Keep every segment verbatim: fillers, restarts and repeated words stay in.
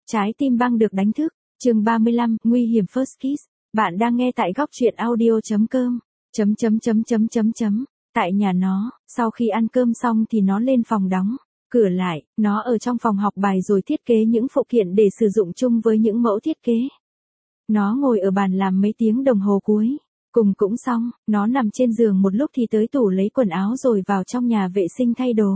Trái tim băng được đánh thức, chương ba mươi lăm, nguy hiểm first kiss. Bạn đang nghe tại góc truyện audio.com. Chấm chấm chấm chấm chấm chấm. Tại nhà nó, sau khi ăn cơm xong thì nó lên phòng đóng cửa lại, nó ở trong phòng học bài rồi thiết kế những phụ kiện để sử dụng chung với những mẫu thiết kế. Nó ngồi ở bàn làm mấy tiếng đồng hồ cuối. Cùng cũng xong, nó nằm trên giường một lúc thì tới tủ lấy quần áo rồi vào trong nhà vệ sinh thay đồ.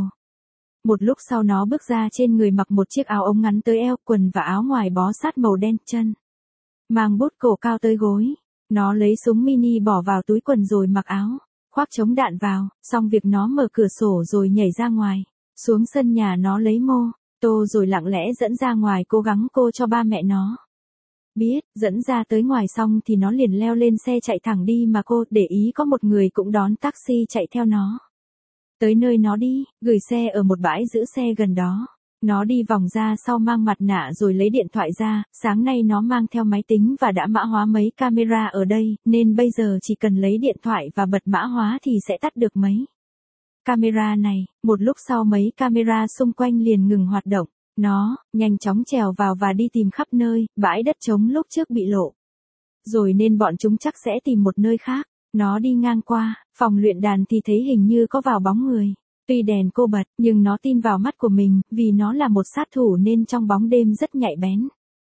Một lúc sau nó bước ra, trên người mặc một chiếc áo ống ngắn tới eo, quần và áo ngoài bó sát màu đen, chân mang bút cổ cao tới gối. Nó lấy súng mini bỏ vào túi quần rồi mặc áo khoác chống đạn vào, xong việc nó mở cửa sổ rồi nhảy ra ngoài. Xuống sân nhà nó lấy mô tô rồi lặng lẽ dẫn ra ngoài, cố gắng cô cho ba mẹ nó biết. Dẫn ra tới ngoài xong thì nó liền leo lên xe chạy thẳng đi, mà cô để ý có một người cũng đón taxi chạy theo nó tới nơi nó đi, gửi xe ở một bãi giữ xe gần đó. Nó đi vòng ra sau, mang mặt nạ rồi lấy điện thoại ra. Sáng nay nó mang theo máy tính và đã mã hóa mấy camera ở đây, nên bây giờ chỉ cần lấy điện thoại và bật mã hóa thì sẽ tắt được mấy camera này. Một lúc sau mấy camera xung quanh liền ngừng hoạt động. Nó nhanh chóng trèo vào và đi tìm khắp nơi. Bãi đất trống lúc trước bị lộ rồi nên bọn chúng chắc sẽ tìm một nơi khác. Nó đi ngang qua phòng luyện đàn thì thấy hình như có vào bóng người. Tuy đèn cô bật, nhưng nó tin vào mắt của mình, vì nó là một sát thủ nên trong bóng đêm rất nhạy bén.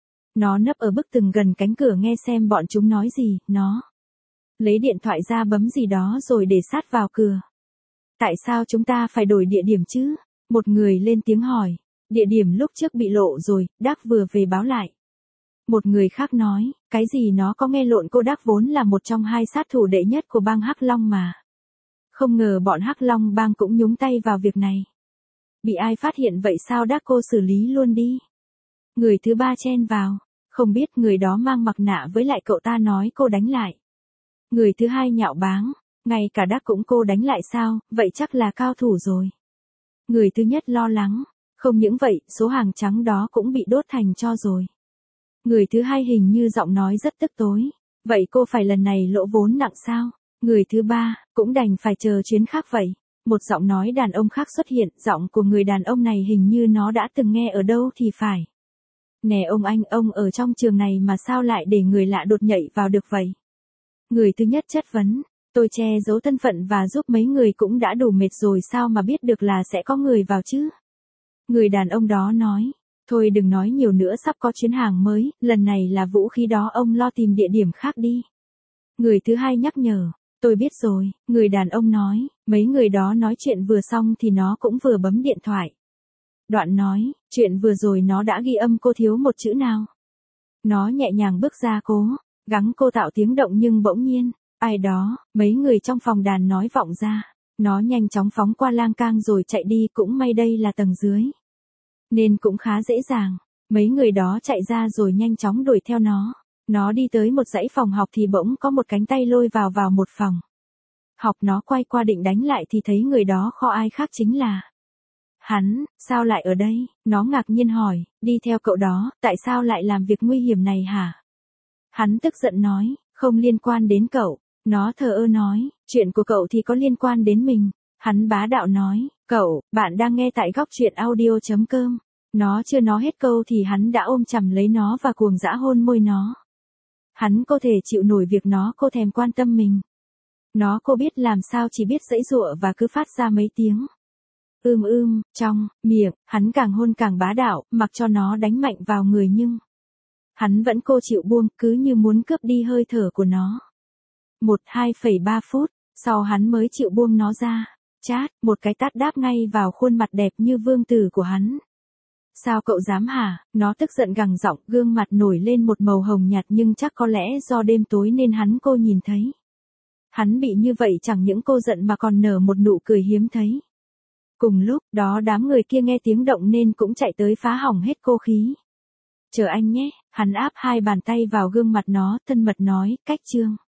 Nó nấp ở bức tường gần cánh cửa nghe xem bọn chúng nói gì. Nó lấy điện thoại ra bấm gì đó rồi để sát vào cửa. Tại sao chúng ta phải đổi địa điểm chứ? Một người lên tiếng hỏi. Địa điểm lúc trước bị lộ rồi, Đắc vừa về báo lại. Một người khác nói, cái gì nó có nghe lộn, cô Đắc vốn là một trong hai sát thủ đệ nhất của bang Hắc Long mà. Không ngờ bọn Hắc Long bang cũng nhúng tay vào việc này. Bị ai phát hiện vậy sao Đắc, cô xử lý luôn đi. Người thứ ba chen vào. Không biết, người đó mang mặt nạ, với lại cậu ta nói cô đánh lại. Người thứ hai nhạo báng, ngay cả Đắc cũng cô đánh lại sao, vậy chắc là cao thủ rồi. Người thứ nhất lo lắng, không những vậy, số hàng trắng đó cũng bị đốt thành tro rồi. Người thứ hai hình như giọng nói rất tức tối. Vậy cô phải lần này lỗ vốn nặng sao? Người thứ ba, cũng đành phải chờ chuyến khác vậy. Một giọng nói đàn ông khác xuất hiện, giọng của người đàn ông này hình như nó đã từng nghe ở đâu thì phải. Nè ông anh, ông ở trong trường này mà sao lại để người lạ đột nhảy vào được vậy? Người thứ nhất chất vấn, tôi che giấu thân phận và giúp mấy người cũng đã đủ mệt rồi, sao mà biết được là sẽ có người vào chứ? Người đàn ông đó nói, thôi đừng nói nhiều nữa, sắp có chuyến hàng mới, lần này là vũ khí đó, ông lo tìm địa điểm khác đi. Người thứ hai nhắc nhở, tôi biết rồi, người đàn ông nói. Mấy người đó nói chuyện vừa xong thì nó cũng vừa bấm điện thoại. Đoạn nói, chuyện vừa rồi nó đã ghi âm, cô thiếu một chữ nào. Nó nhẹ nhàng bước ra, cố gắng cô tạo tiếng động, nhưng bỗng nhiên, ai đó, mấy người trong phòng đàn nói vọng ra. Nó nhanh chóng phóng qua lang cang rồi chạy đi, cũng may đây là tầng dưới nên cũng khá dễ dàng. Mấy người đó chạy ra rồi nhanh chóng đuổi theo nó. Nó đi tới một dãy phòng học thì bỗng có một cánh tay lôi vào vào một phòng học. Nó quay qua định đánh lại thì thấy người đó kho ai khác chính là hắn. Sao lại ở đây? Nó ngạc nhiên hỏi, đi theo cậu đó, tại sao lại làm việc nguy hiểm này hả? Hắn tức giận nói, không liên quan đến cậu. Nó thờ ơ nói, chuyện của cậu thì có liên quan đến mình. Hắn bá đạo nói, cậu, bạn đang nghe tại góc truyện audio.com. Nó chưa nói hết câu thì hắn đã ôm chầm lấy nó và cuồng dã hôn môi nó. Hắn có thể chịu nổi việc nó cô thèm quan tâm mình. Nó cô biết làm sao, chỉ biết giãy giụa và cứ phát ra mấy tiếng ưm ưm trong miệng. Hắn càng hôn càng bá đạo, mặc cho nó đánh mạnh vào người nhưng hắn vẫn cô chịu buông, cứ như muốn cướp đi hơi thở của nó. Một hai phẩy ba phút sau hắn mới chịu buông nó ra. Chát, một cái tát đáp ngay vào khuôn mặt đẹp như vương tử của hắn. Sao cậu dám hả? Nó tức giận gằn giọng, gương mặt nổi lên một màu hồng nhạt, nhưng chắc có lẽ do đêm tối nên hắn cô nhìn thấy. Hắn bị như vậy chẳng những cô giận mà còn nở một nụ cười hiếm thấy. Cùng lúc đó đám người kia nghe tiếng động nên cũng chạy tới phá hỏng hết cô khí. Chờ anh nhé, hắn áp hai bàn tay vào gương mặt nó, thân mật nói, cách chương.